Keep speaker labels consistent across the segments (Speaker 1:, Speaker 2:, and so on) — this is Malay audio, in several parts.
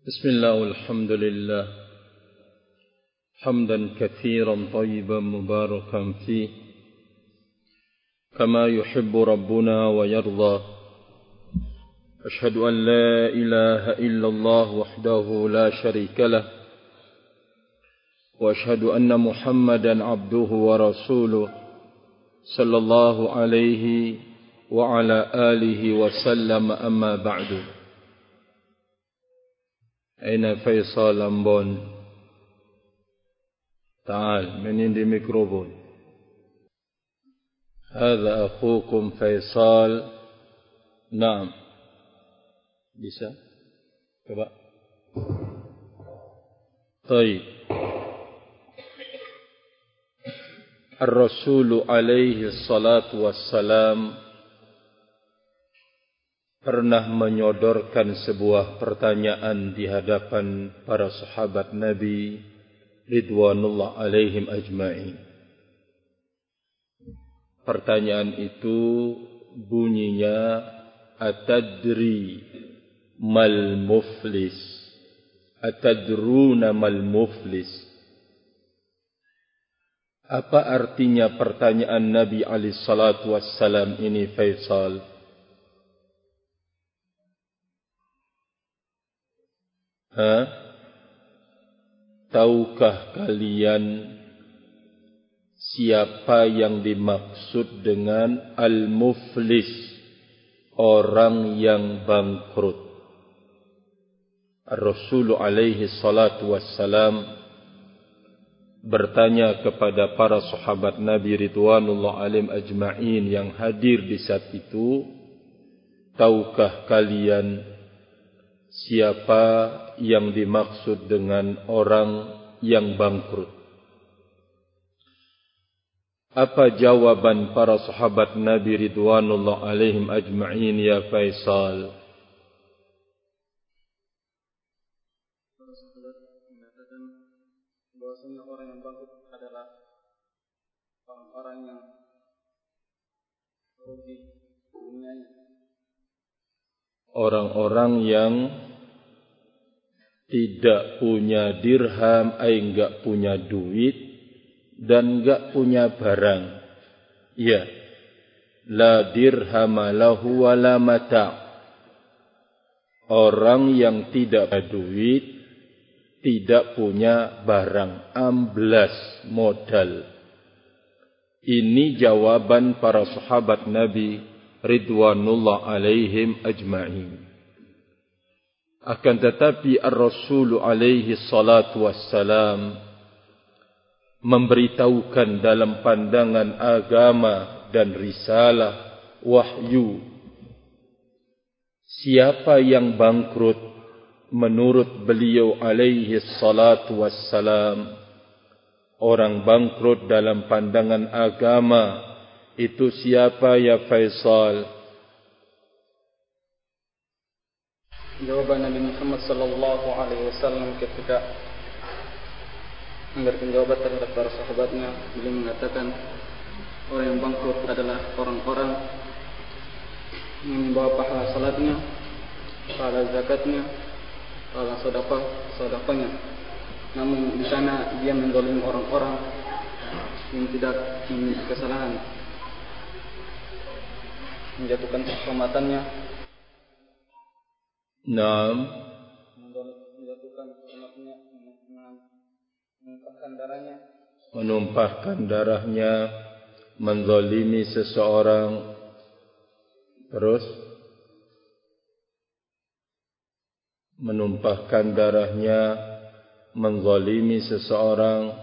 Speaker 1: بسم الله والحمد لله حمدا كثيرا طيبا مباركا فيه كما يحب ربنا ويرضى. أشهد أن لا إله إلا الله وحده لا شريك له وأشهد أن محمدا عبده ورسوله صلى الله عليه وعلى آله وسلم. أما بعد. أين فيصل أمبون؟ تعال من عند الميكروفون. هذا أخوكم فيصل. نعم bisa coba. طيب. الرسول عليه الصلاة والسلام pernah menyodorkan sebuah pertanyaan di hadapan para sahabat Nabi ridwanullah alaihim ajma'in. Pertanyaan itu bunyinya, atadri mal muflis? Atadruna mal muflis? Apa artinya pertanyaan Nabi alaihi salatu wassalam ini, Faisal? Tahukah kalian siapa yang dimaksud dengan al-muflis, orang yang bangkrut? Rasulullah alaihi salatu wassalam bertanya kepada para sahabat Nabi ridwanullah alaihim ajma'in yang hadir di saat itu, tahukah kalian siapa yang dimaksud dengan orang yang bangkrut? Apa jawaban para sahabat Nabi ridwanullah alaihim ajma'in, ya Faisal?
Speaker 2: Para sahabat mengatakan bahwasanya orang yang bangkrut adalah orang-orang yang rugi dunianya.
Speaker 1: Orang-orang yang tidak punya dirham, enggak punya duit dan enggak punya barang. Ya, la dirham lahu wala mata'. Orang yang tidak punya duit, tidak punya barang, amblas modal. Ini jawaban para sahabat Nabi ridwanullah alaihim ajma'in. Akan tetapi Ar-Rasul alaihi salatu wassalam memberitahukan dalam pandangan agama dan risalah wahyu, siapa yang bangkrut menurut beliau alaihi salatu wassalam. Orang bangkrut dalam pandangan agama itu siapa, ya Faisal?
Speaker 2: Jawaban Nabi Muhammad sallallahu alaihi wasallam ketika memberikan jawaban terhadap para sahabatnya, beliau mengatakan orang yang bangkrut adalah orang-orang yang membawa pahala salatnya, pahala zakatnya, pahala sedekahnya, namun di sana dia menzalimi orang-orang yang tidak memiliki kesalahan, menjatuhkan kehormatannya, menjatuhkan kehormatannya,
Speaker 1: menumpahkan darahnya, menzalimi seseorang, terus menumpahkan darahnya, menzalimi seseorang,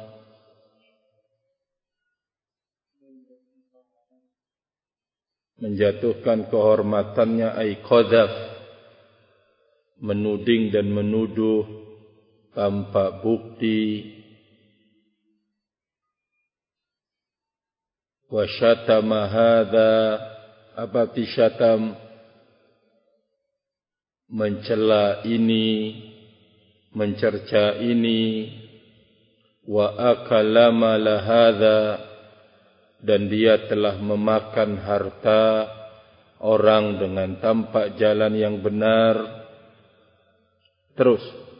Speaker 1: menjatuhkan kehormatannya, ay qadzaf, menuding dan menuduh tanpa bukti, wa syatama hadza, apa arti syatam? Mencela ini, mencerca ini, wa akala mala hadza, dan dia telah memakan harta orang dengan tanpa jalan yang benar. Terus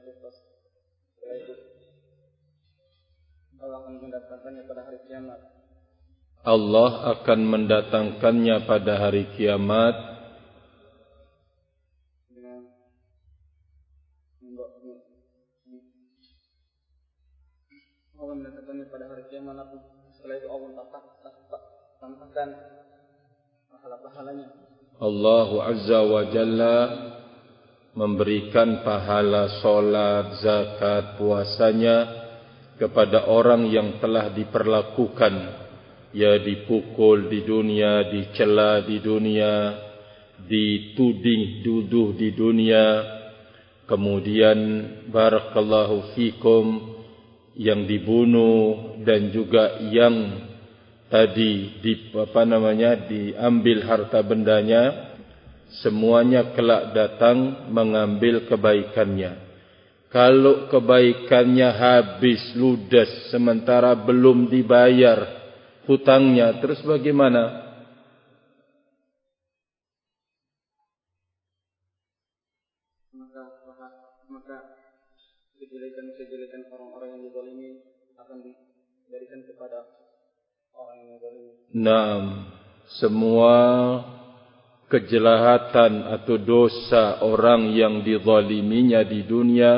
Speaker 2: Allah akan mendatangkannya pada hari kiamat.
Speaker 1: Allah akan mendatangkannya pada hari kiamat
Speaker 2: Allah mendatangkannya pada hari kiamat. Setelah itu Allah tampakkan pahala-pahalanya.
Speaker 1: Allah Azza wa Jalla memberikan pahala solat, zakat, puasanya kepada orang yang telah diperlakukan, ya dipukul di dunia, dicela di dunia, dituding duduh di dunia, kemudian barakallahu fikum yang dibunuh dan juga yang tadi diambil harta bendanya, semuanya kelak datang mengambil kebaikannya. Kalau kebaikannya habis ludes sementara belum dibayar hutangnya, terus bagaimana?
Speaker 2: Maka kejelekan orang-orang yang dizalimi akan diberikan kepada orang yang dizalimi.
Speaker 1: Naam, semua kejahatan atau dosa orang yang dizaliminya di dunia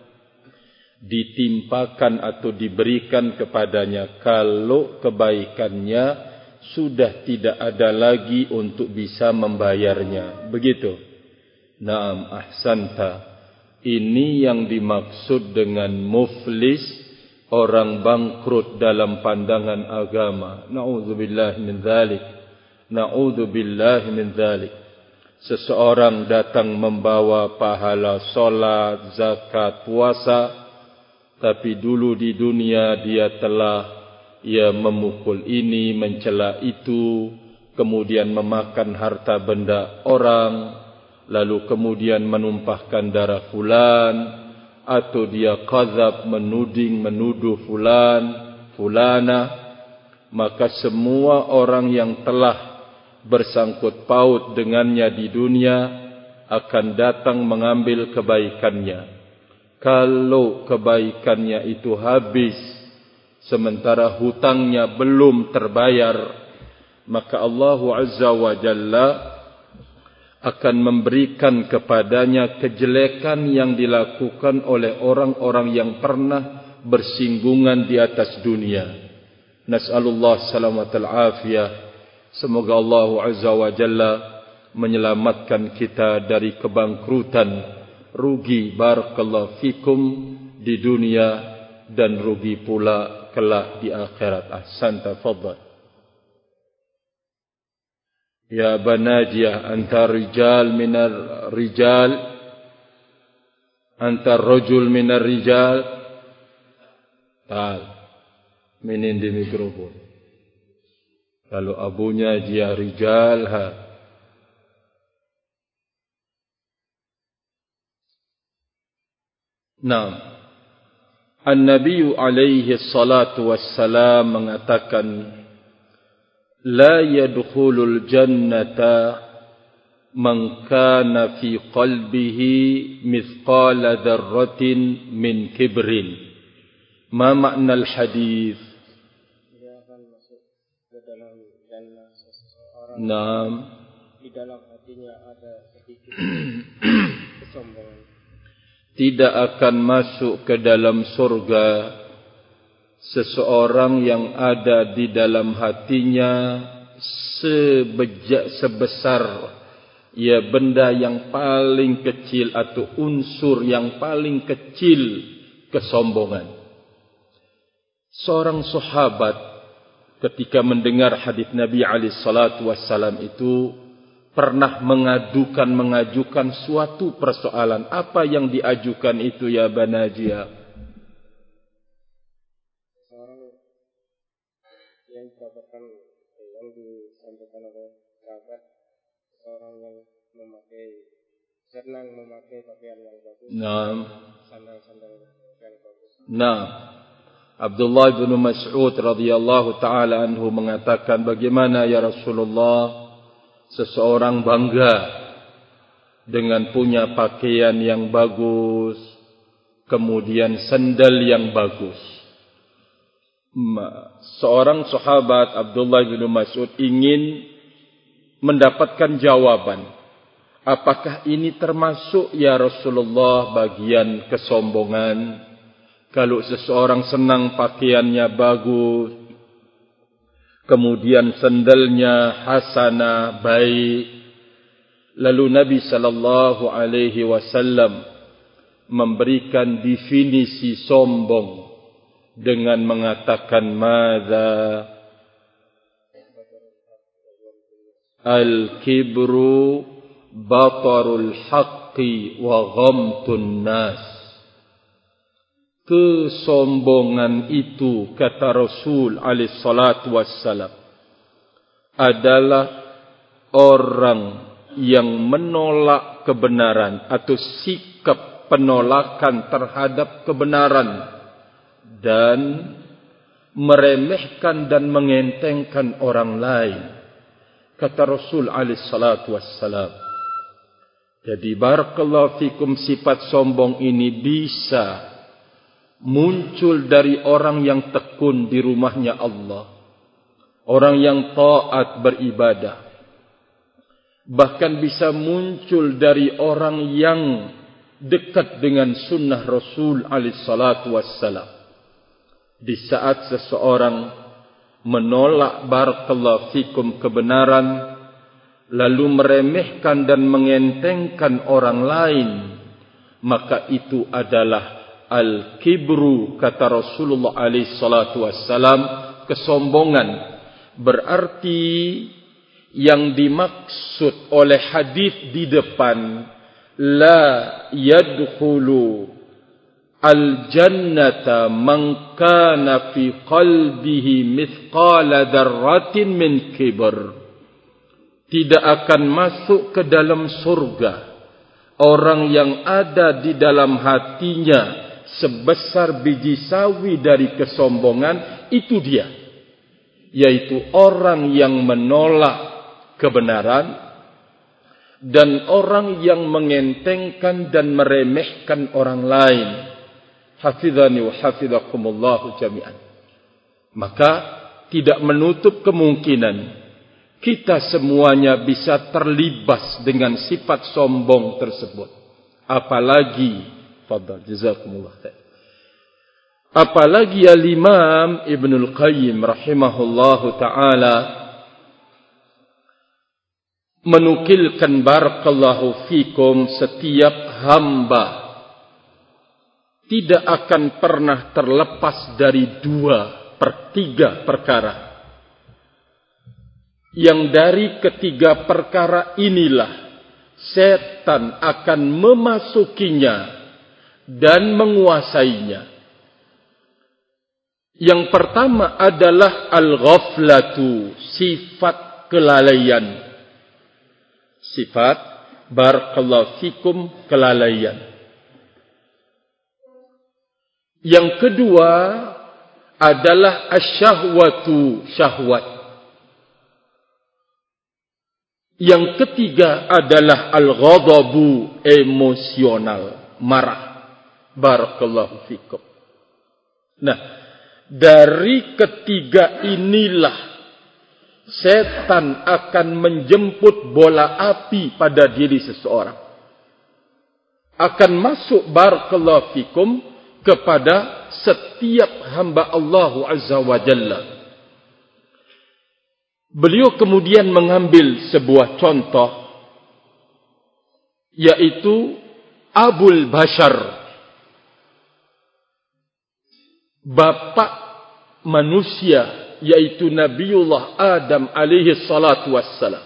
Speaker 1: ditimpakan atau diberikan kepadanya kalau kebaikannya sudah tidak ada lagi untuk bisa membayarnya. Begitu. Naam, ahsanta. Ini yang dimaksud dengan muflis, orang bangkrut dalam pandangan agama. Na'udzubillah min dzalik. Na'udzubillah min dzalik. Seseorang datang membawa pahala solat, zakat, puasa, tapi dulu di dunia dia telah memukul ini, mencela itu, kemudian memakan harta benda orang, lalu kemudian menumpahkan darah fulan, atau dia qadzab, menuduh fulan, fulana, maka semua orang yang telah bersangkut paut dengannya di dunia akan datang mengambil kebaikannya. Kalau kebaikannya itu habis sementara hutangnya belum terbayar, maka Allah Azza wa Jalla akan memberikan kepadanya kejelekan yang dilakukan oleh orang-orang yang pernah bersinggungan di atas dunia. Nas'alullah salamatal afiyah. Semoga Allah Azza wa Jalla menyelamatkan kita dari kebangkrutan, rugi barakallahu fikum di dunia dan rugi pula kelak di akhirat. Ahsanta, fadhal. Ya banajiyah, anta rijal minar rijal, anta rajul minar rijal. Tal, minin di mikrofon. Kalau abunya dia rijal, ha. Naam. An-Nabi alaihi salatu wassalam mengatakan, la yadkhulul jannata man kana fi qalbihi mithqala dzarratin min kibrin. Ma makna al-hadis?
Speaker 2: Dia akan masuk ke dalam jannah seseorang.
Speaker 1: Naam.
Speaker 2: Di dalam hatinya ada sedikit kesombongan.
Speaker 1: Tidak akan masuk ke dalam surga seseorang yang ada di dalam hatinya sebesar benda yang paling kecil atau unsur yang paling kecil kesombongan. Seorang sahabat ketika mendengar hadis Nabi alaihi salatu wassalam itu pernah mengajukan suatu persoalan. Apa yang diajukan itu ya Banajia?
Speaker 2: Seorang yang dikatakan yang disampaikan oleh sahabat, seorang yang senang memakai pakaian yang bagus.
Speaker 1: Naam.
Speaker 2: Sandal-sandal yang bagus.
Speaker 1: Naam. Abdullah bin Mas'ud radhiyallahu taala anhu mengatakan, bagaimana ya Rasulullah seseorang bangga dengan punya pakaian yang bagus, kemudian sandal yang bagus. Seorang sahabat Abdullah bin Mas'ud ingin mendapatkan jawaban. Apakah ini termasuk ya Rasulullah bagian kesombongan? Kalau seseorang senang pakaiannya bagus, kemudian sandalnya hasanah, baik. Lalu Nabi sallallahu alaihi wasallam memberikan definisi sombong dengan mengatakan madza al-kibru batarul haqqi wa ghamtun nas. Kesombongan itu, kata Rasul alaihi salatu wassalam, adalah orang yang menolak kebenaran atau sikap penolakan terhadap kebenaran dan meremehkan dan mengentengkan orang lain, kata Rasul alaihi salatu wassalam. Jadi barakallahu fikum, sifat sombong ini bisa muncul dari orang yang tekun di rumahnya Allah, orang yang taat beribadah. Bahkan bisa muncul dari orang yang dekat dengan sunnah Rasul alaihi salatu wassalam. Di saat seseorang menolak barakallahu fikum kebenaran, lalu meremehkan dan mengentengkan orang lain, maka itu adalah al-kibru, kata Rasulullah alaihi salatu wassalam, kesombongan. Berarti yang dimaksud oleh hadis di depan, la yadkhulu al-jannata man kana fi qalbihi mithqala dzarratin min kibr. Tidak akan masuk ke dalam surga orang yang ada di dalam hatinya sebesar biji sawi dari kesombongan. Itu dia, yaitu orang yang menolak kebenaran dan orang yang mengentengkan dan meremehkan orang lain. Hafizani wa hafizakumullahu jami'an. Maka tidak menutup kemungkinan kita semuanya bisa terlibas dengan sifat sombong tersebut. Apalagi, fadhal, jazakumullah khair. Apalagi Al-Imam Ibnul Qayyim rahimahullahu ta'ala menukilkan barakallahu fikum, setiap hamba tidak akan pernah terlepas dari 2/3 perkara. Yang dari ketiga perkara inilah setan akan memasukinya dan menguasainya. Yang pertama adalah al-ghaflatu, sifat kelalaian. Sifat barakallahu fikum, kelalaian. Yang kedua adalah asyahwatu, syahwat. Yang ketiga adalah al-ghadabu, emosional, marah. Barakallahu fikum. Nah, dari ketiga inilah setan akan menjemput bola api pada diri seseorang. Akan masuk barakallahu fikum kepada setiap hamba Allah Azza wa Jalla. Beliau kemudian mengambil sebuah contoh, yaitu Abul Bashar, bapak manusia, yaitu Nabiullah Adam alaihi salatu wassalam.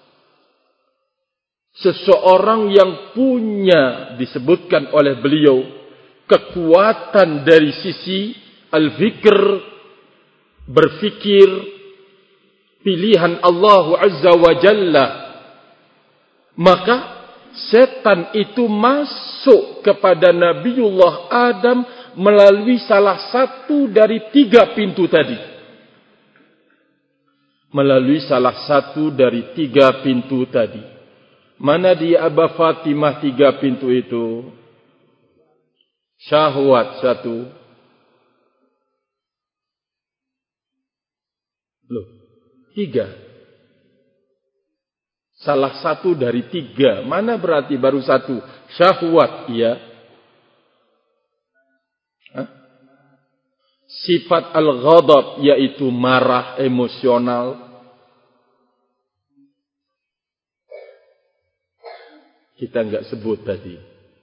Speaker 1: Seseorang yang punya, disebutkan oleh beliau, kekuatan dari sisi al-fikr, berfikir, pilihan Allah Azza wa Jalla. Maka setan itu masuk kepada Nabiullah Adam melalui salah satu dari 3 pintu tadi. Melalui salah satu dari 3 pintu tadi. Mana dia Aba Fatimah 3 pintu itu? syahwat 1. Loh, 3. Salah satu dari 3. Mana berarti baru 1? Syahwat, iya. Sifat al-ghadab, yaitu marah, emosional. Kita enggak sebut tadi.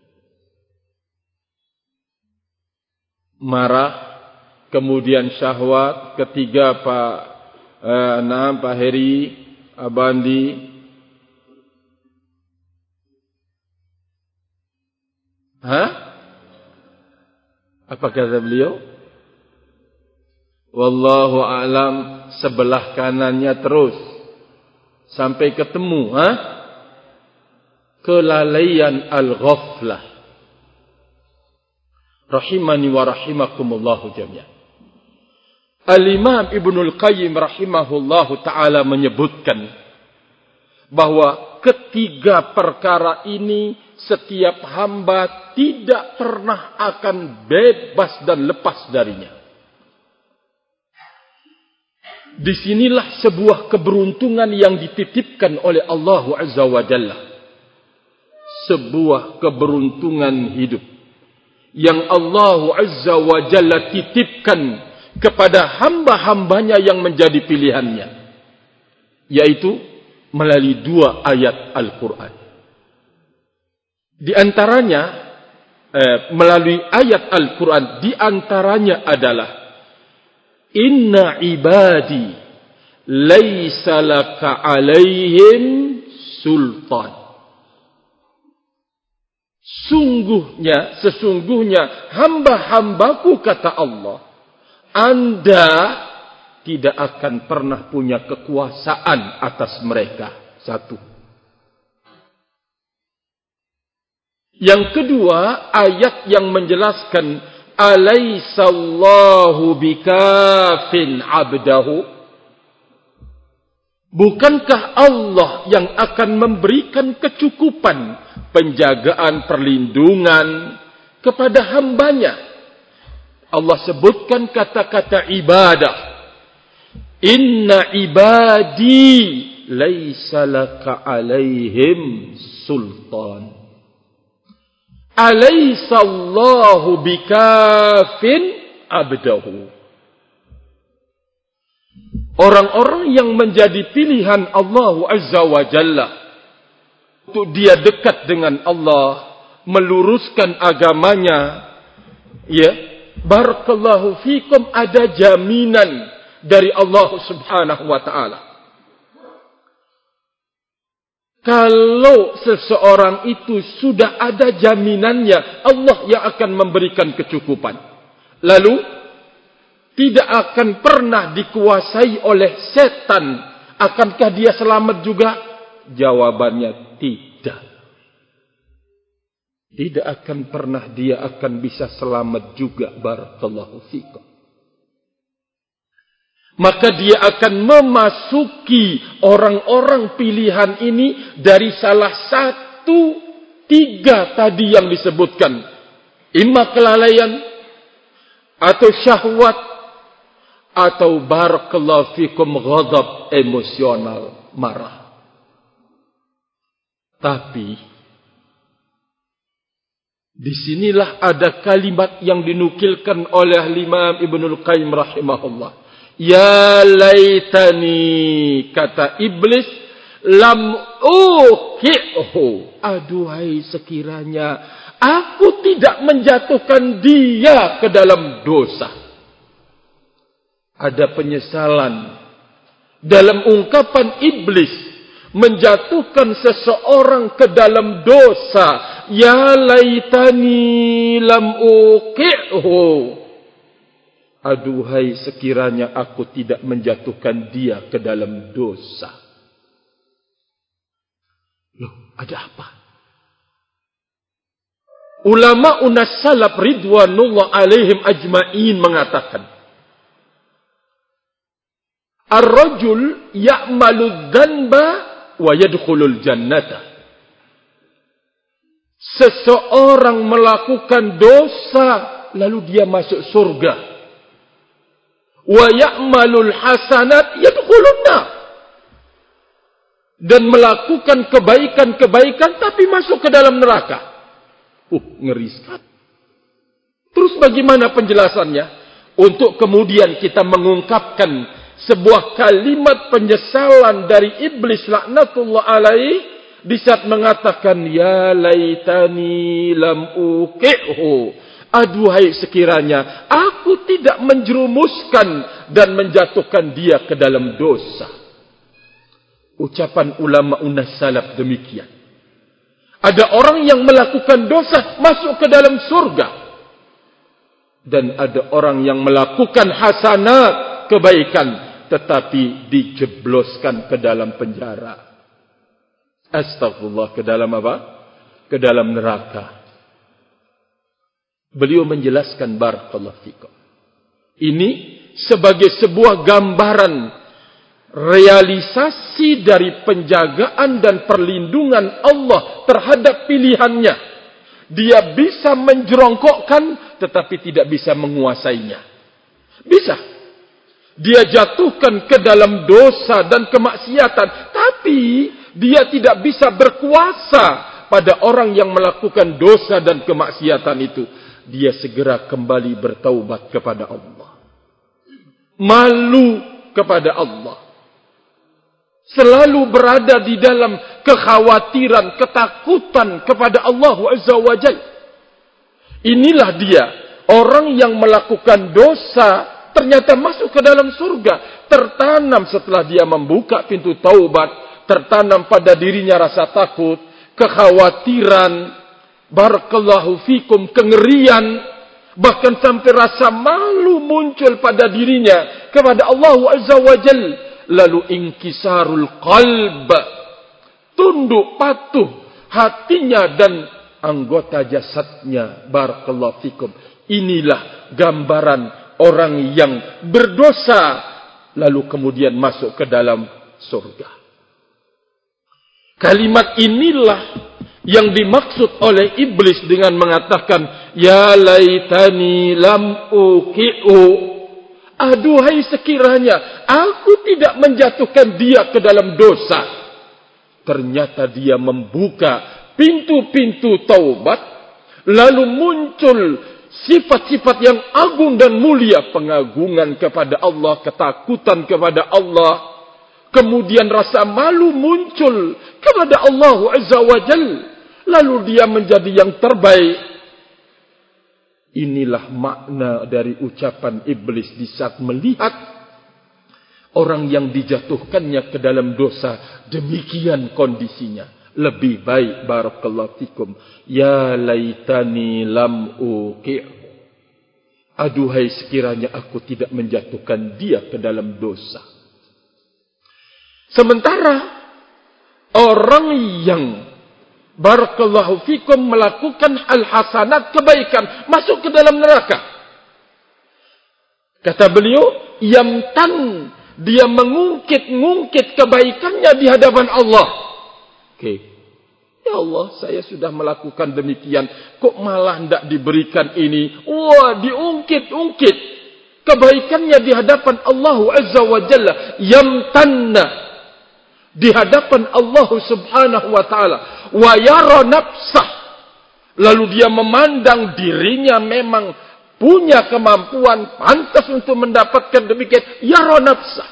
Speaker 1: Marah, kemudian syahwat, ketiga Pak Heri, Abandi. Apa kata beliau? Wallahu a'lam, sebelah kanannya terus sampai ketemu, kelalaian al-ghaflah. Rahimani wa rahimakumullahu jami'an. Al-Imam Ibnul Qayyim rahimahullahu ta'ala menyebutkan bahwa ketiga perkara ini setiap hamba tidak pernah akan bebas dan lepas darinya. Disinilah sebuah keberuntungan yang dititipkan oleh Allah Azza wa Jalla. Sebuah keberuntungan hidup yang Allah Azza wa Jalla titipkan kepada hamba-hambanya yang menjadi pilihannya, yaitu melalui 2 ayat Al-Quran. Di antaranya melalui ayat Al-Quran, di antaranya adalah Inna ibadi laisa laka alaihim sultan. Sesungguhnya hamba-hambaku, kata Allah, Anda tidak akan pernah punya kekuasaan atas mereka. 1. Yang kedua, ayat yang menjelaskan Alaisallahu bikafin abdahu. Bukankah Allah yang akan memberikan kecukupan, penjagaan, perlindungan kepada hambanya? Allah sebutkan kata-kata ibadah. Inna ibadi laisa laka alaihim sultan. Alaisallahu bikafin abdahu. Orang-orang yang menjadi pilihan Allah Azza wa Jalla untuk dia dekat dengan Allah, meluruskan agamanya, ya, barakallahu fikum, ada jaminan dari Allah Subhanahu wa taala. Kalau seseorang itu sudah ada jaminannya, Allah yang akan memberikan kecukupan. Lalu, tidak akan pernah dikuasai oleh setan. Akankah dia selamat juga? Jawabannya tidak. Tidak akan pernah dia akan bisa selamat juga. Barakallahu fikum. Maka dia akan memasuki orang-orang pilihan ini dari salah satu 3 tadi yang disebutkan. Imma kelalaian, atau syahwat, atau barakallahu fikum ghadab, emosional, marah. Tapi disinilah ada kalimat yang dinukilkan oleh Imam Ibnul Qayyim rahimahullah. Ya laitani, kata iblis, lam uhihu. Aduhai sekiranya aku tidak menjatuhkan dia ke dalam dosa. Ada penyesalan dalam ungkapan iblis menjatuhkan seseorang ke dalam dosa. Ya laitani lam uhihu. Aduhai sekiranya aku tidak menjatuhkan dia ke dalam dosa. Loh, ada apa? Ulama unas salaf ridwanullah alaihim ajma'in mengatakan, ar-rajul ya'malu dzanba wa yadkhulul jannata. seseorang melakukan dosa lalu dia masuk surga. Wa ya'malul hasanat yadkhulun nar. Dan melakukan kebaikan-kebaikan tapi masuk ke dalam neraka. Ngeri sekali. Terus bagaimana penjelasannya? Untuk kemudian kita mengungkapkan sebuah kalimat penyesalan dari iblis laknatullah alaih di saat mengatakan ya laitani lam uqi'hu. Aduhai sekiranya aku tidak menjerumuskan dan menjatuhkan dia ke dalam dosa. Ucapan ulama unas salaf demikian. Ada orang yang melakukan dosa masuk ke dalam surga. Dan ada orang yang melakukan hasanat, kebaikan, tetapi dijebloskan ke dalam penjara. Astagfirullah, ke dalam apa? Ke dalam neraka. Beliau menjelaskan barakallahu fikum. Ini sebagai sebuah gambaran realisasi dari penjagaan dan perlindungan Allah terhadap pilihannya. Dia bisa menjerongkokkan tetapi tidak bisa menguasainya. Bisa. Dia jatuhkan ke dalam dosa dan kemaksiatan, tapi dia tidak bisa berkuasa pada orang yang melakukan dosa dan kemaksiatan itu. Dia segera kembali bertaubat kepada Allah. Malu kepada Allah. Selalu berada di dalam kekhawatiran, ketakutan kepada Allah Azza wa Jalla. Inilah dia, orang yang melakukan dosa ternyata masuk ke dalam surga. Tertanam setelah dia membuka pintu taubat, tertanam pada dirinya rasa takut, kekhawatiran, barakallahu fikum, kengerian, bahkan sampai rasa malu muncul pada dirinya kepada Allah Azza wa Jalla. Lalu inkisarul qalb, tunduk patuh hatinya dan anggota jasadnya. Barakallahu fikum. Inilah gambaran orang yang berdosa lalu kemudian masuk ke dalam surga. Kalimat inilah yang dimaksud oleh iblis dengan mengatakan ya laitani lam uqi'u. Aduhai sekiranya aku tidak menjatuhkan dia ke dalam dosa. Ternyata dia membuka pintu-pintu taubat. Lalu muncul sifat-sifat yang agung dan mulia. Pengagungan kepada Allah, ketakutan kepada Allah. Kemudian rasa malu muncul kepada Allah Azza wa Jalla. Lalu dia menjadi yang terbaik. Inilah makna dari ucapan iblis di saat melihat orang yang dijatuhkannya ke dalam dosa. Demikian kondisinya. Lebih baik, barakallahu fikum, ya laitani lam uqi'hu. Aduhai sekiranya aku tidak menjatuhkan dia ke dalam dosa. Sementara orang yang barakallahu fikum melakukan al-hasanat, kebaikan, masuk ke dalam neraka. Kata beliau, yamtan, dia mengungkit-ngungkit kebaikannya di hadapan Allah. Ya Allah, saya sudah melakukan demikian, kok malah tidak diberikan ini? Wah, diungkit-ungkit kebaikannya di hadapan Allah Azza wa Jalla. Yamtanna, di hadapan Allah Subhanahu wa Ta'ala. Wa yara nafsah, lalu dia memandang dirinya memang punya kemampuan, pantas untuk mendapatkan demikian. Yara nafsah.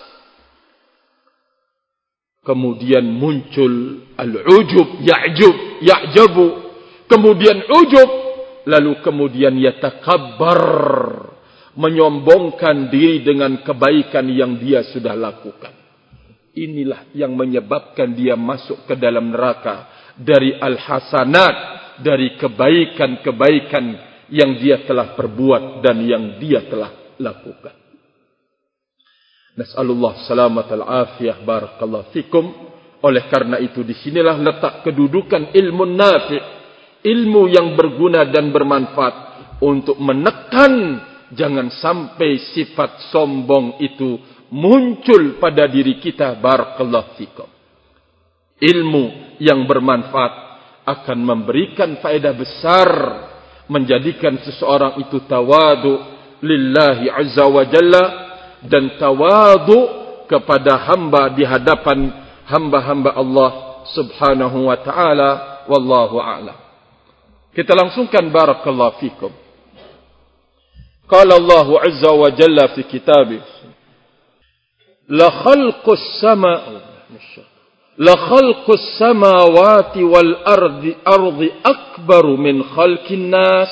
Speaker 1: Kemudian muncul al-ujub, ya'jabu. Kemudian ujub, lalu kemudian yatakabbar, menyombongkan diri dengan kebaikan yang dia sudah lakukan. Inilah yang menyebabkan dia masuk ke dalam neraka. Dari al-hasanat, dari kebaikan-kebaikan yang dia telah perbuat dan yang dia telah lakukan. Nas'alullah salamat al-afiyah, barakallahu fikum. Oleh karena itu disinilah letak kedudukan ilmu nafi', ilmu yang berguna dan bermanfaat, untuk menekan jangan sampai sifat sombong itu muncul pada diri kita, barakallahu fikum. Ilmu yang bermanfaat akan memberikan faedah besar, menjadikan seseorang itu tawadu lillahi azza wa jalla, dan tawadu kepada hamba di hadapan hamba-hamba Allah subhanahu wa ta'ala. Wallahu a'lam. Kita langsungkan barakallahu fikum. Qala Allah azza wa jalla fi kitabih, la khalqus samawati wal ardi akbaru min khalqin nas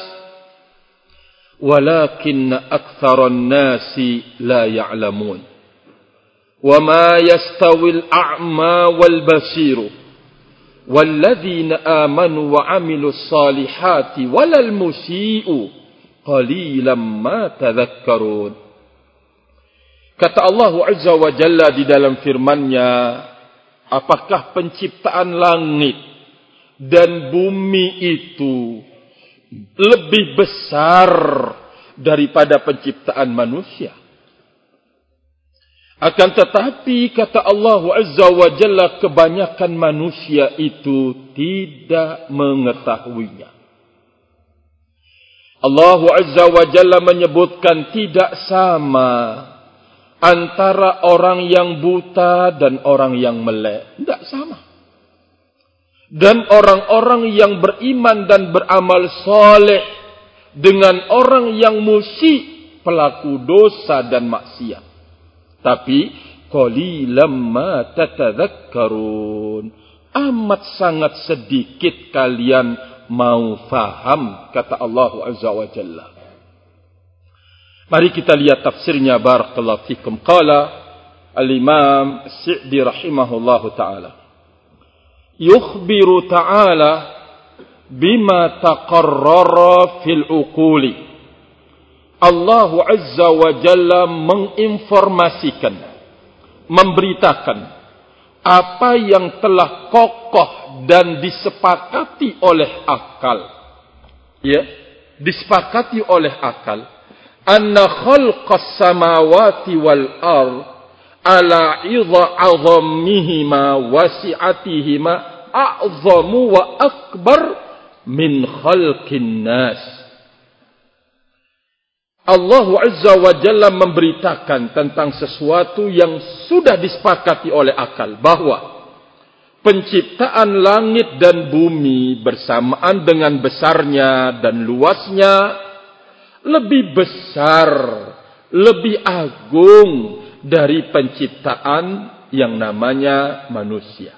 Speaker 1: walakinna aktharan nasi la ya'lamun wa ma yastawil a'ma wal basiru walladzina amanu wa amilus salihati walal musii'u qalilan ma tadhakkarun. Kata Allah azza wa jalla di dalam firman-Nya, apakah penciptaan langit dan bumi itu lebih besar daripada penciptaan manusia? Akan tetapi kata Allah azza wa jalla, kebanyakan manusia itu tidak mengetahuinya. Allah azza wa jalla menyebutkan tidak sama antara orang yang buta dan orang yang melek. Tidak sama. Dan orang-orang yang beriman dan beramal soleh dengan orang yang musyi, pelaku dosa dan maksiat. Tapi qalilan ma tatadzakkarun, amat sangat sedikit kalian mau faham, kata Allah azza wa jalla. Mari kita lihat tafsirnya barakallahu fikum. Qala al-Imam As-Sa'di rahimahullahu ta'ala, yukhbiru ta'ala bima taqarrara fil uquli. Allah azza wa jalla menginformasikan, memberitakan apa yang telah kokoh dan disepakati oleh akal. Ya, disepakati oleh akal. Anna khalqas samawati wal ard ala idha'azamihima wasi'atihima a'zamu wa akbar min khalqin nas. Allah azza wa jalla memberitakan tentang sesuatu yang sudah disepakati oleh akal, bahwa penciptaan langit dan bumi bersamaan dengan besarnya dan luasnya lebih besar, lebih agung dari penciptaan yang namanya manusia.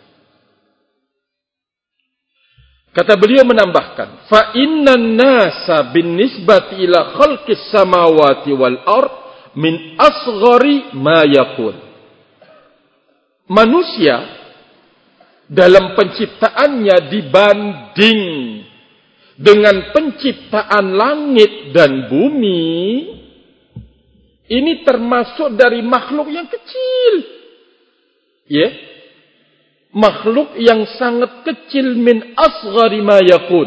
Speaker 1: Kata beliau menambahkan, fa innan nasa bin nisbati ila khalqis samawati wal ard min asghari ma yakun. Manusia dalam penciptaannya dibanding dengan penciptaan langit dan bumi, ini termasuk dari makhluk yang kecil. Ya. Makhluk yang sangat kecil, min asghari ma yakun.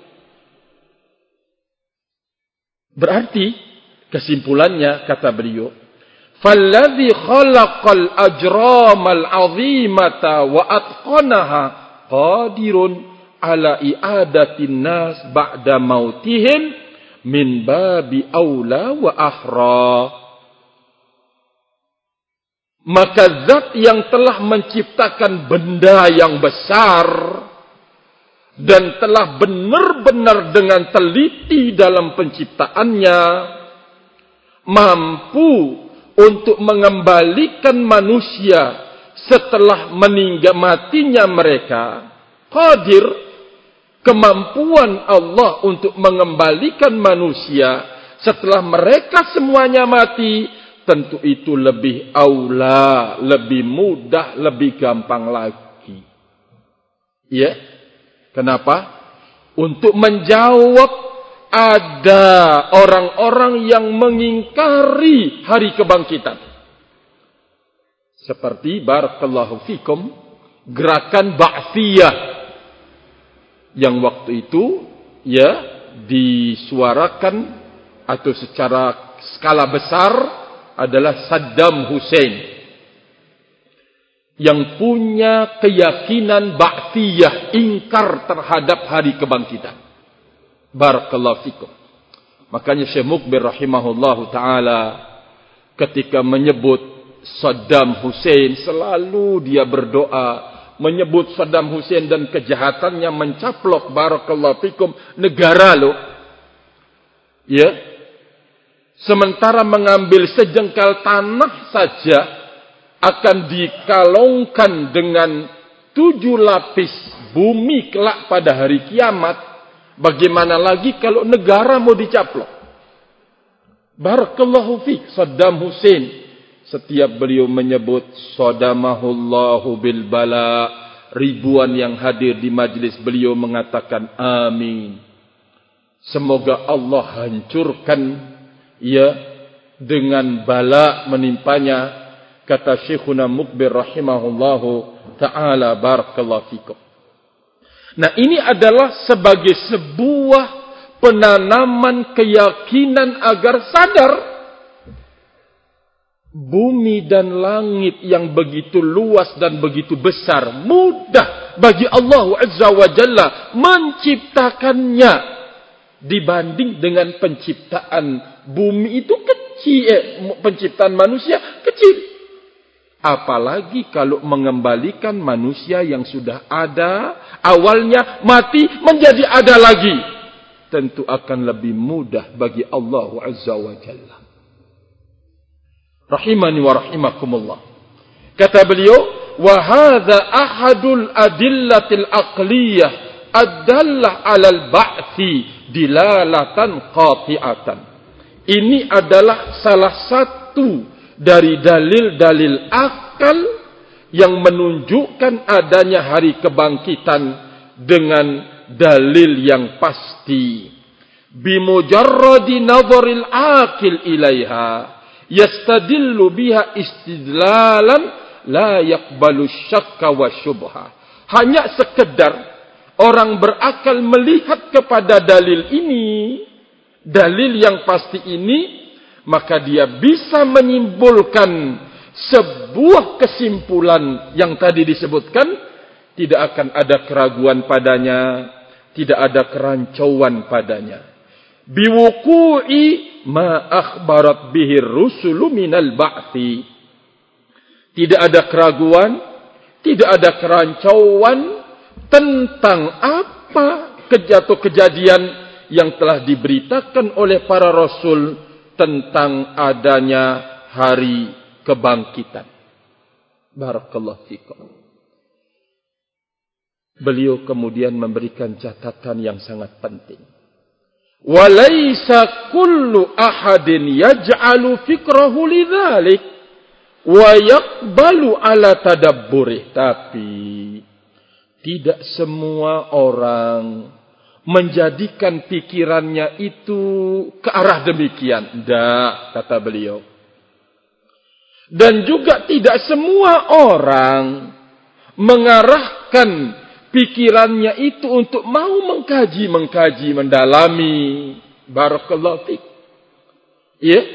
Speaker 1: Berarti kesimpulannya kata beliau, falladhi khalaqal ajramal azimata wa atqanaha qadirun ala i'adatin nas ba'da mautihim min babi aula wa ahra. Maka zat yang telah menciptakan benda yang besar dan telah benar-benar dengan teliti dalam penciptaannya, mampu untuk mengembalikan manusia setelah matinya mereka. Qadir, kemampuan Allah untuk mengembalikan manusia setelah mereka semuanya mati, tentu itu lebih aula, lebih mudah, lebih gampang lagi. Ya. Kenapa? Untuk menjawab ada orang-orang yang mengingkari hari kebangkitan. Seperti barakallahu fikum gerakan Ba'thiyah yang waktu itu ya disuarakan atau secara skala besar adalah Saddam Hussein. yang punya keyakinan ba'tsiyah, ingkar terhadap hari kebangkitan. Barakallahu fikum. Makanya Syekh Mukbir rahimahullahu ta'ala ketika menyebut Saddam Hussein, selalu dia berdoa menyebut Saddam Hussein dan kejahatannya mencaplok, barakallahu fikum, negara loh. Ya. Sementara mengambil sejengkal tanah saja akan dikalongkan dengan 7 lapis bumi kelak pada hari kiamat. Bagaimana lagi kalau negara mau dicaplok? Barakallahu fiik, Saddam Hussein. Setiap beliau menyebut Sadamahullahu bil bala, ribuan yang hadir di majlis beliau mengatakan amin. Semoga Allah hancurkan ya dengan bala menimpanya. Kata Syekhuna Mukbir rahimahullahu ta'ala, barakallahu fikum. Nah, ini adalah sebagai sebuah penanaman keyakinan agar sadar bumi dan langit yang begitu luas dan begitu besar, mudah bagi Allah Azza wa Jalla menciptakannya dibanding dengan penciptaan bumi itu kecil, penciptaan manusia kecil. Apalagi kalau mengembalikan manusia yang sudah ada, awalnya mati menjadi ada lagi. Tentu akan lebih mudah bagi Allah Azza wa Jalla. Rahimani wa rahimakumullah. Kata beliau, wa hadza ahadul adillatil aqliyah ad-dallah 'alal ba'thi dilalatan qati'atan. Ini adalah salah satu dari dalil-dalil akal yang menunjukkan adanya hari kebangkitan dengan dalil yang pasti. Bimujarradi nazaril aqil ilaiha yastadillu biha istidlalan la yaqbalu syakka wa syubha. Hanya sekedar orang berakal melihat kepada dalil ini, dalil yang pasti ini, maka dia bisa menyimpulkan sebuah kesimpulan yang tadi disebutkan. Tidak akan ada keraguan padanya, tidak ada kerancauan padanya. Biwuku'i ma akhbarat bihir rusulu minal ba'thi. Tidak ada keraguan, tidak ada kerancauan tentang apa kejadian yang telah diberitakan oleh para rasul tentang adanya hari kebangkitan. Barakallahu fikum. Beliau kemudian memberikan catatan yang sangat penting. Walaysa kullu ahadin yaj'alu fikrahu lidzalik wa yaqbalu ala tadabburi. Tapi tidak semua orang menjadikan pikirannya itu ke arah demikian. Tidak, kata beliau. Dan juga tidak semua orang mengarahkan pikirannya itu untuk mau mengkaji, mendalami. Barakallahu fiik. Ya.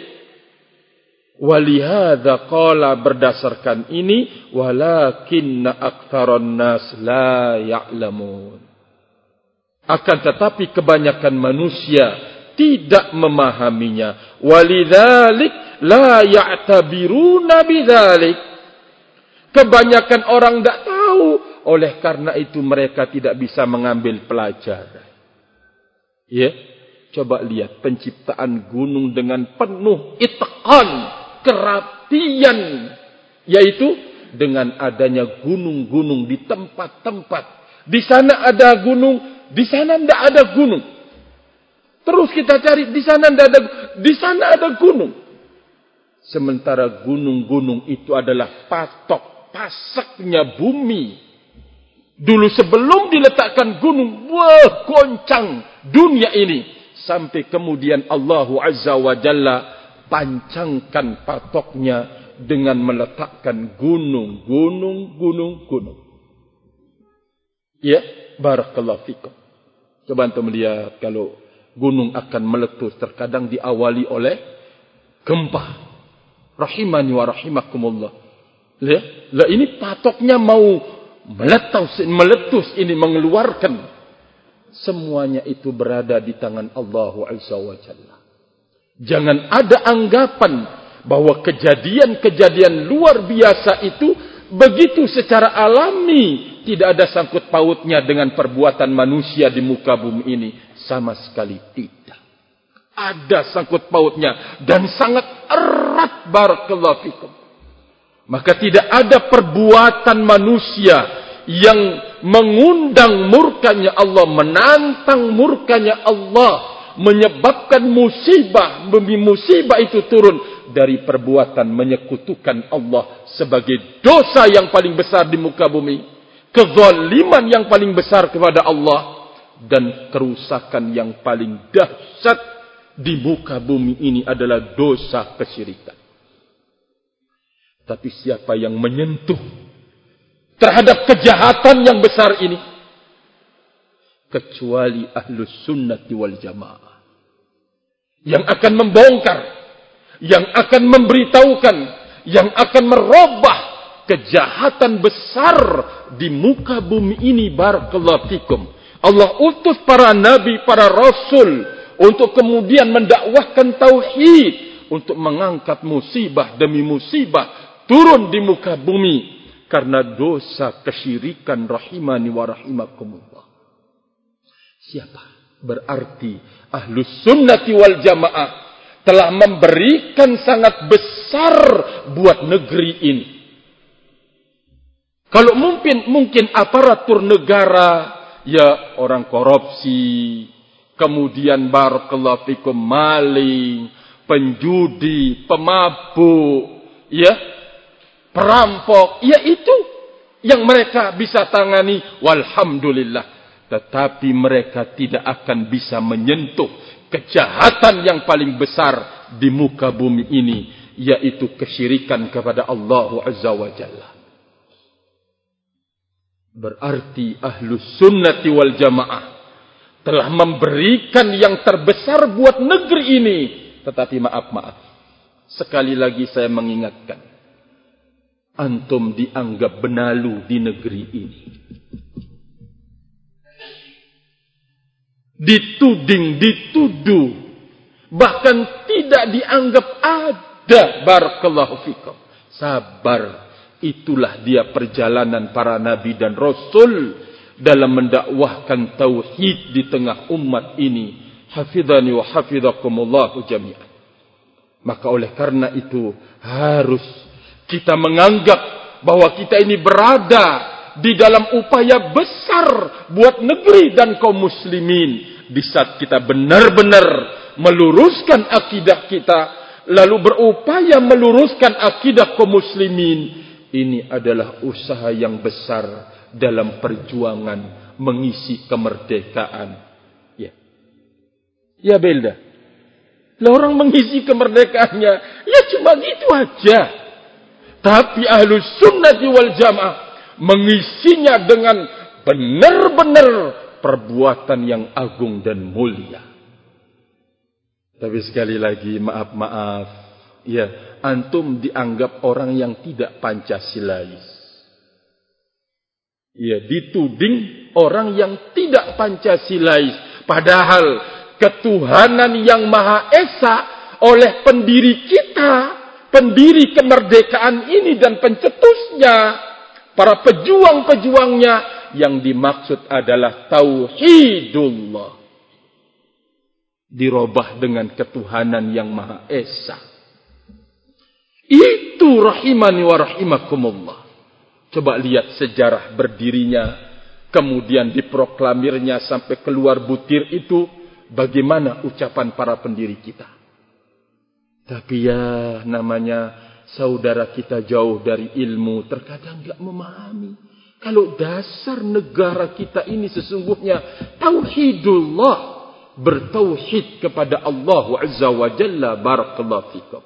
Speaker 1: Walihada qala, berdasarkan ini, walakinna aktsaran nas la ya'lamun. Akan tetapi kebanyakan manusia tidak memahaminya. Walidzalik la ya'tabiruna bidzalik. Kebanyakan orang tidak tahu. Oleh karena itu mereka tidak bisa mengambil pelajaran. Ya, coba lihat penciptaan gunung dengan penuh itqan, kerapian, yaitu dengan adanya gunung-gunung di tempat-tempat. Di sana ada gunung, di sana tidak ada gunung. Terus kita cari, di sana tidak ada, di sana ada gunung. Sementara gunung-gunung itu adalah patok pasaknya bumi. Dulu sebelum diletakkan gunung, wah, goncang dunia ini. Sampai kemudian Allah Azza wa Jalla pancangkan patoknya dengan meletakkan gunung. Ya, barakallahu fikum. Coba antum melihat kalau gunung akan meletus, terkadang diawali oleh gempa. Rahimani wa rahimakumullah. Lah ini patoknya mau meletus ini mengeluarkan. Semuanya itu berada di tangan Allah Azza wa Jalla. Jangan ada anggapan bahwa kejadian-kejadian luar biasa itu begitu secara alami, tidak ada sangkut pautnya dengan perbuatan manusia di muka bumi ini. Sama sekali tidak. Ada sangkut pautnya dan sangat erat, barakallahu fikum. Maka tidak ada perbuatan manusia yang mengundang murkanya Allah, menantang murkanya Allah, menyebabkan musibah demi musibah itu turun dari perbuatan menyekutukan Allah sebagai dosa yang paling besar di muka bumi, kezaliman yang paling besar kepada Allah, dan kerusakan yang paling dahsyat di muka bumi ini adalah dosa kesyirikan. Tapi siapa yang menyentuh terhadap kejahatan yang besar ini? Kecuali Ahlus Sunnati wal Jamaah. Yang akan membongkar, yang akan memberitahukan, yang akan merubah kejahatan besar di muka bumi ini, barakallahu fikum. Allah utus para nabi, para rasul untuk kemudian mendakwahkan tauhid, untuk mengangkat musibah demi musibah turun di muka bumi karena dosa kesyirikan, rahimani wa rahimakumullah. Siapa? Berarti Ahlus Sunnati wal Jamaah telah memberikan sangat besar buat negeri ini. Kalau mungkin aparatur negara, ya orang korupsi, kemudian barakallahu fikum maling, penjudi, pemabuk, ya, perampok, ya itu yang mereka bisa tangani, walhamdulillah. Tetapi mereka tidak akan bisa menyentuh kejahatan yang paling besar di muka bumi ini, yaitu kesyirikan kepada Allah Azza wa Jalla. Berarti Ahlus Sunnati wal Jamaah telah memberikan yang terbesar buat negeri ini. Tetapi maaf, sekali lagi saya mengingatkan, antum dianggap benalu di negeri ini, dituduh, bahkan tidak dianggap ada. Barakallahu fikum. Sabar. Itulah dia perjalanan para nabi dan rasul dalam mendakwahkan tauhid di tengah umat ini. Hafidhani wa hafidhakumullahu jami'an. Maka oleh karena itu harus kita menganggap bahwa kita ini berada di dalam upaya besar buat negeri dan kaum muslimin. Di saat kita benar-benar meluruskan akidah kita, lalu berupaya meluruskan akidah kaum muslimin, ini adalah usaha yang besar dalam perjuangan mengisi kemerdekaan. Ya Belda. Lah orang mengisi kemerdekaannya, ya cuma gitu aja. Tapi Ahlus Sunnati wal Jamaah mengisinya dengan benar-benar perbuatan yang agung dan mulia. Tapi sekali lagi maaf, ya, antum dianggap orang yang tidak Pancasilais. Ya, dituding orang yang tidak Pancasilais. Padahal ketuhanan yang Maha Esa oleh pendiri kita, pendiri kemerdekaan ini dan pencetusnya, para pejuang-pejuangnya, yang dimaksud adalah tauhidullah. Dirubah dengan ketuhanan yang Maha Esa. Itu rahimani wa rahimakumullah. Coba lihat sejarah berdirinya, kemudian diproklamirnya sampai keluar butir itu, bagaimana ucapan para pendiri kita. Tapi ya namanya saudara kita jauh dari ilmu, terkadang enggak memahami. Kalau dasar negara kita ini sesungguhnya tauhidullah, bertauhid kepada Allah Azza wa Jalla, barakallahu fikum.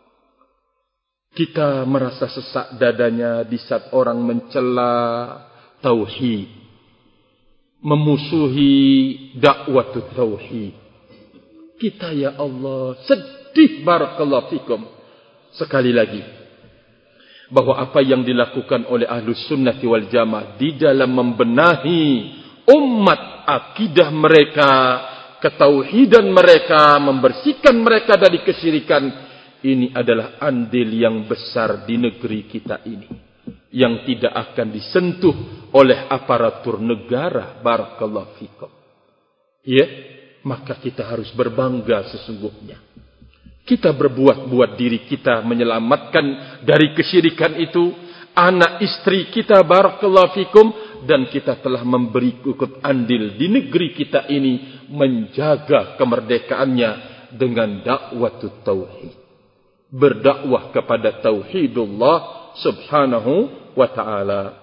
Speaker 1: Kita merasa sesak dadanya di saat orang mencela tauhid, memusuhi dakwah tauhid. Kita ya Allah sedih, barakallahu fikum. Sekali lagi, bahwa apa yang dilakukan oleh Ahlus Sunnah wal Jamaah di dalam membenahi umat, akidah mereka, ketauhidan mereka, membersihkan mereka dari kesyirikan, ini adalah andil yang besar di negeri kita ini, yang tidak akan disentuh oleh aparatur negara. Barakallahu fikum. Ya, maka kita harus berbangga sesungguhnya. Kita berbuat-buat diri kita menyelamatkan dari kesyirikan itu, anak istri kita, barakallahu fikum, dan kita telah memberi ikut andil di negeri kita ini menjaga kemerdekaannya dengan dakwatut tauhid. Berdakwah kepada tauhidullah subhanahu wa ta'ala.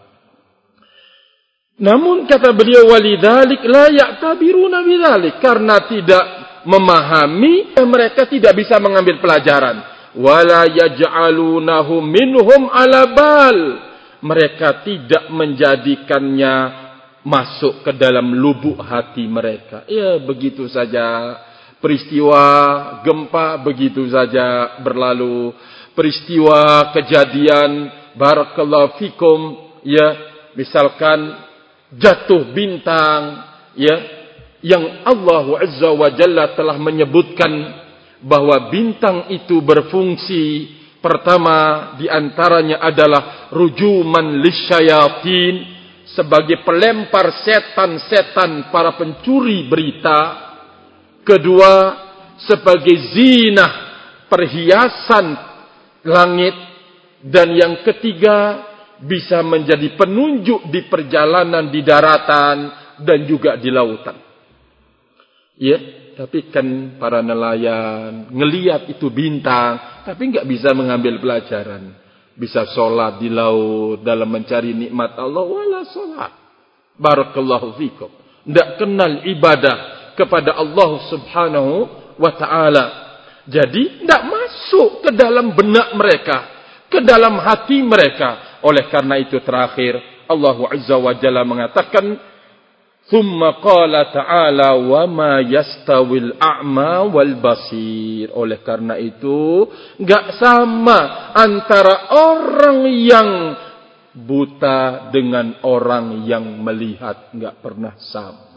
Speaker 1: Namun kata beliau, walidzalik la ya'tabiruna bidzalik, karena tidak memahami, mereka tidak bisa mengambil pelajaran. Wala yaj'alunahu minhum ala bal, mereka tidak menjadikannya masuk ke dalam lubuk hati mereka. Ya, begitu saja peristiwa gempa begitu saja berlalu, peristiwa kejadian barakallahu fikum, ya, misalkan jatuh bintang, ya, yang Allah Azza wa Jalla telah menyebutkan bahwa bintang itu berfungsi, pertama di antaranya adalah rujuman lisyayatin, sebagai pelempar setan-setan para pencuri berita. Kedua, sebagai zinah, perhiasan langit. Dan yang ketiga, bisa menjadi penunjuk di perjalanan di daratan dan juga di lautan. Ya, tapi kan para nelayan ngelihat itu bintang, tapi enggak bisa mengambil pelajaran. Bisa sholat di laut dalam mencari nikmat Allah, wala sholat. Barakallahu fikum. Enggak kenal ibadah kepada Allah subhanahu wa ta'ala. Jadi enggak masuk ke dalam benak mereka, ke dalam hati mereka. Oleh karena itu terakhir Allah Azza wa Jalla mengatakan, thumma qala ta'ala wa ma yastawil a'ma wal basir. Oleh karena itu enggak sama antara orang yang buta dengan orang yang melihat, enggak pernah sama.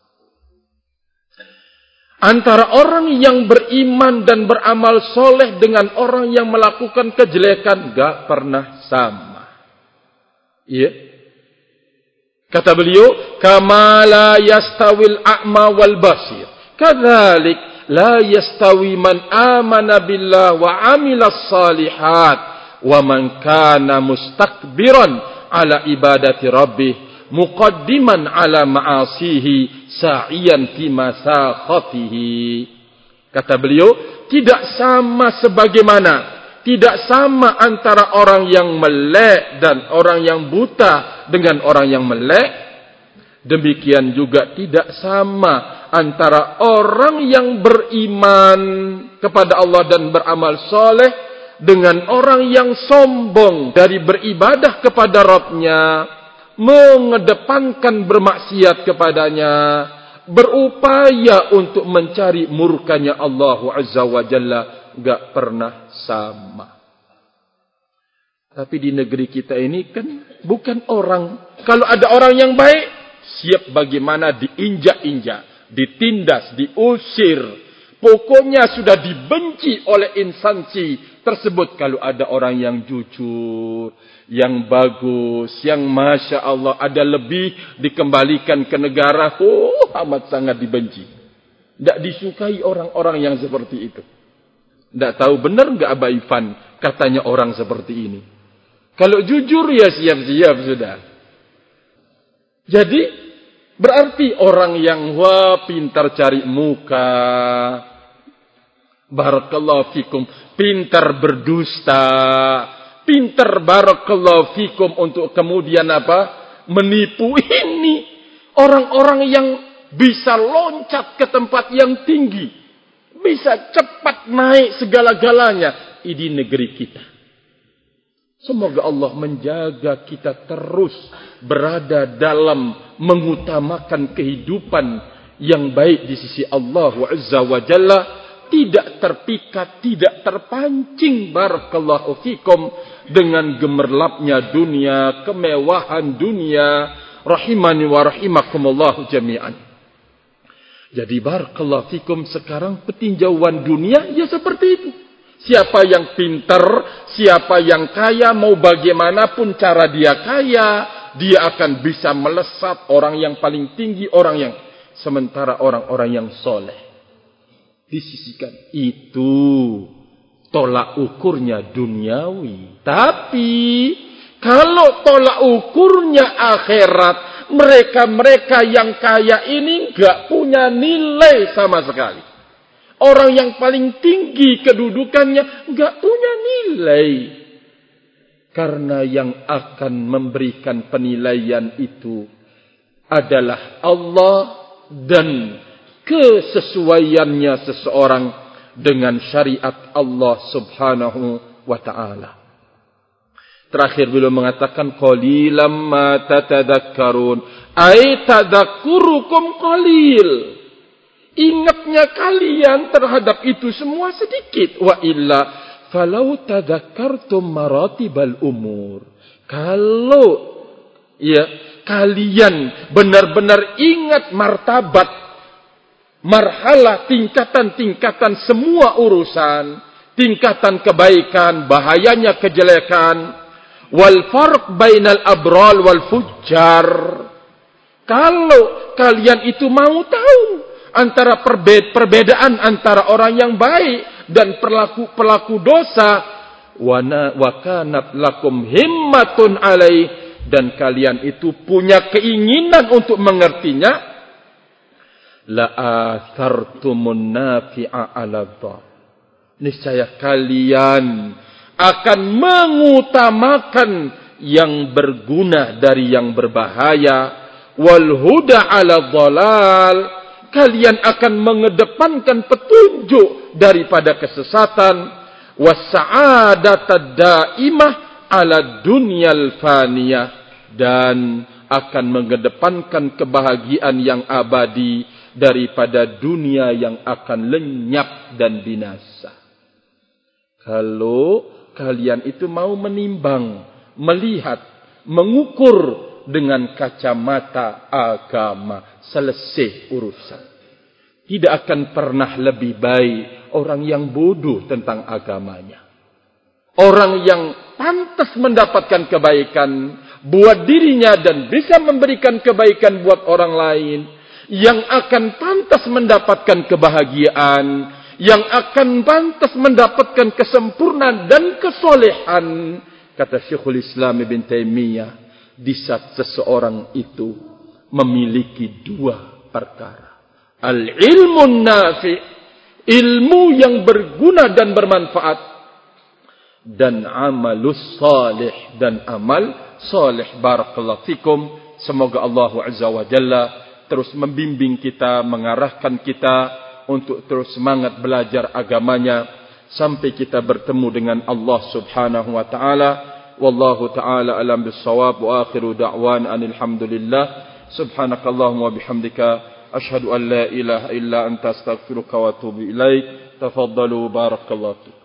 Speaker 1: Antara orang yang beriman dan beramal soleh dengan orang yang melakukan kejelekan, enggak pernah sama. Ya. Kata beliau, kama la yastawil a'ma wal basir, kadzalik la yastawi man amana billah wa amilas salihat wa man kana mustakbiran ala ibadati rabbih muqaddiman ala ma'asihi sa'iyan fi masakhatihi. Kata beliau, tidak sama sebagaimana, tidak sama antara orang yang melek dan orang yang buta dengan orang yang melek. Demikian juga tidak sama antara orang yang beriman kepada Allah dan beramal soleh dengan orang yang sombong dari beribadah kepada Rabbnya, mengedepankan bermaksiat kepadanya, berupaya untuk mencari murkanya Allah Azza wa Jalla. Enggak pernah sama. Tapi di negeri kita ini kan bukan orang. Kalau ada orang yang baik, siap bagaimana diinjak-injak, ditindas, diusir. Pokoknya sudah dibenci oleh instansi tersebut. Kalau ada orang yang jujur, yang bagus, yang Masya Allah ada lebih, dikembalikan ke negara, amat sangat dibenci. Tidak disukai orang-orang yang seperti itu. Tidak tahu benar enggak Abah Ivan katanya orang seperti ini. Kalau jujur ya siap-siap sudah. Jadi berarti orang yang pintar cari muka, barakallahu fikum, pintar berdusta, pintar barakallahu fikum untuk kemudian menipu. Ini orang-orang yang bisa loncat ke tempat yang tinggi, bisa cepat naik segala-galanya di negeri kita. Semoga Allah menjaga kita terus berada dalam mengutamakan kehidupan yang baik di sisi Allah Azza wa Jalla, tidak terpikat, tidak terpancing barakallahu fikum dengan gemerlapnya dunia, kemewahan dunia. Rahimani wa rahimakumullah jami'an. Jadi barakallahu fikum, sekarang petinjauan dunia ya seperti itu. Siapa yang pintar, siapa yang kaya, mau bagaimanapun cara dia kaya, dia akan bisa melesat, orang yang paling tinggi, sementara orang-orang yang soleh disisikan. Itu tolak ukurnya duniawi. Tapi kalau tolak ukurnya akhirat, mereka-mereka yang kaya ini enggak punya nilai sama sekali. Orang yang paling tinggi kedudukannya enggak punya nilai. Karena yang akan memberikan penilaian itu adalah Allah dan kesesuaiannya seseorang dengan syariat Allah subhanahu wa ta'ala. Terakhir beliau mengatakan, qalilam ma tatadakkarun, ay tadakkurukum qalil. Ingatnya kalian terhadap itu semua sedikit. Wa illa falau tadakkartum maratibal umur. Kalau ya kalian benar-benar ingat martabat, marhalah, tingkatan-tingkatan semua urusan, tingkatan kebaikan, bahayanya kejelekan, wal farq bainal abral wal fujjar. Kalau kalian itu mau tahu antara perbedaan antara orang yang baik dan pelaku dosa, wa kanat lakum himmatun alaih, dan kalian itu punya keinginan untuk mengertinya, la athartumun nafi'a 'ala dhar. Niscaya kalian akan mengutamakan yang berguna dari yang berbahaya, wal huda 'ala dhalal. Kalian akan mengedepankan petunjuk daripada kesesatan, was sa'adatad daimah 'ala dunyal faniyah, dan akan mengedepankan kebahagiaan yang abadi daripada dunia yang akan lenyap dan binasa. Kalau kalian itu mau menimbang, melihat, mengukur dengan kacamata agama, selesai urusan. Tidak akan pernah lebih baik orang yang bodoh tentang agamanya. Orang yang pantas mendapatkan kebaikan buat dirinya dan bisa memberikan kebaikan buat orang lain, yang akan pantas mendapatkan kebahagiaan, yang akan pantas mendapatkan kesempurnaan dan kesolehan. Kata Syekhul Islam Ibn Taimiyah, di saat seseorang itu memiliki dua perkara. Al-ilmun nafi', ilmu yang berguna dan bermanfaat, dan amalus salih, dan amal salih. Barakallahu fikum. Semoga Allah Azza wa Jalla terus membimbing kita, mengarahkan kita untuk terus semangat belajar agamanya sampai kita bertemu dengan Allah Subhanahu wa taala. Wallahu taala alam bis-shawab, wa akhiru da'wan anil hamdulillah. Subhanakallahumma wa bihamdika asyhadu an la ilaha illa anta astaghfiruka wa atubu ilaik. Tafaddalu barakallahu.